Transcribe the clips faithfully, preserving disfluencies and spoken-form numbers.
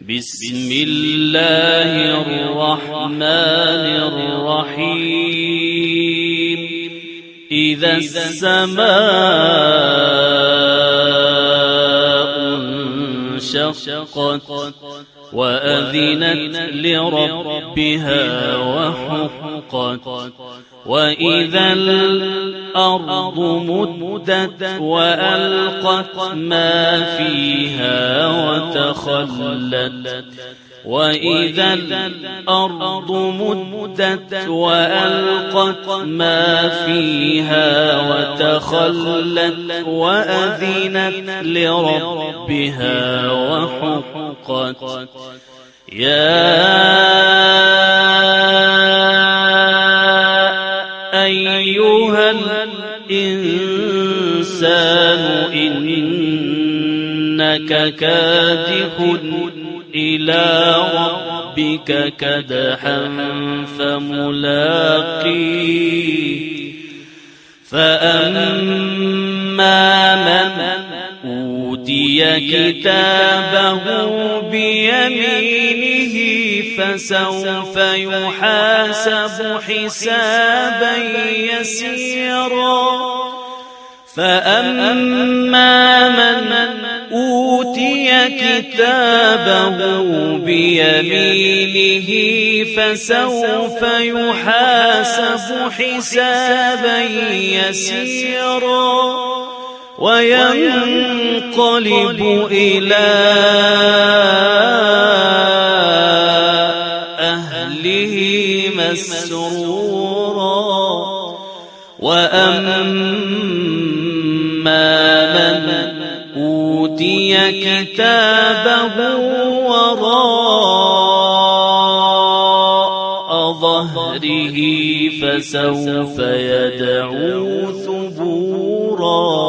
بسم الله الرحمن الرحيم إذا السماء انشقت وأذنت لربها وحقت وإذا الأرض مدت وألقت ما فيها وتخلت وإذا الأرض مدت وألقت ما فيها وتخلت وأذنت لربها وحقت يا أيها الإنسان إنك كادح إلى ربك كدحا فملاقيه فأما من أوتي كتابه بيمينه فسوف يحاسب حسابا يسيرا فأما من أوتي كتابه بيمينه فسوف يحاسب حسابا يسيرا وينقلب إلى أهله مسرورا وأما من أوتي كتابه وراء ظهره فسوف يدعو ثبورا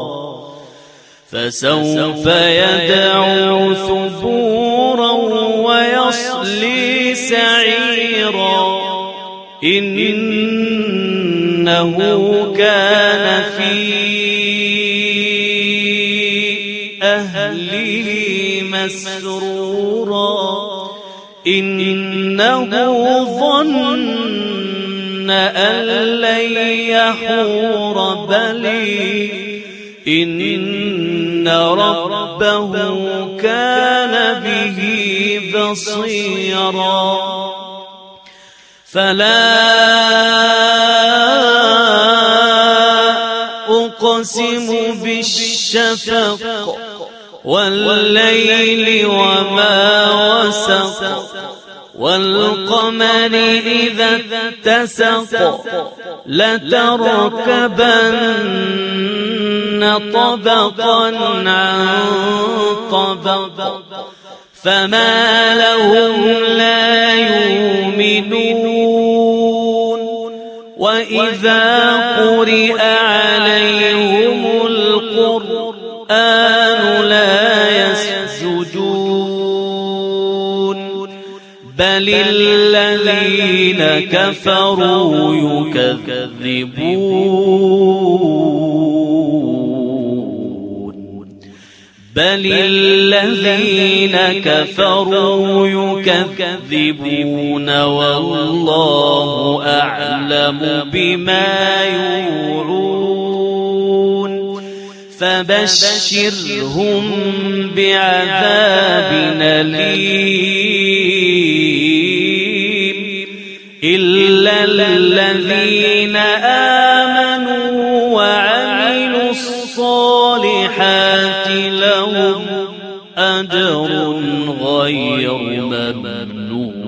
فسوف يدعو ثبورا ويصلي سعيرا إنه كان في أهله مسرورا إنه ظن أن لن يحور بلي إن ربه كان به بصيرا فلا أقسم بالشفق والليل وما وسق والقمر إذا اتسق لتركبن طبقا عن طبق فما لهم لا يؤمنون وإذا قرئ عليهم القرآن لا يسجدون بل الذين كفروا يكذبون بل الذين كفروا يكذبون والله أعلم بما يوعون فبشرهم بعذاب أليم إلا الذين آمنوا وعملوا الصالحات لهم أجر غير ممنون.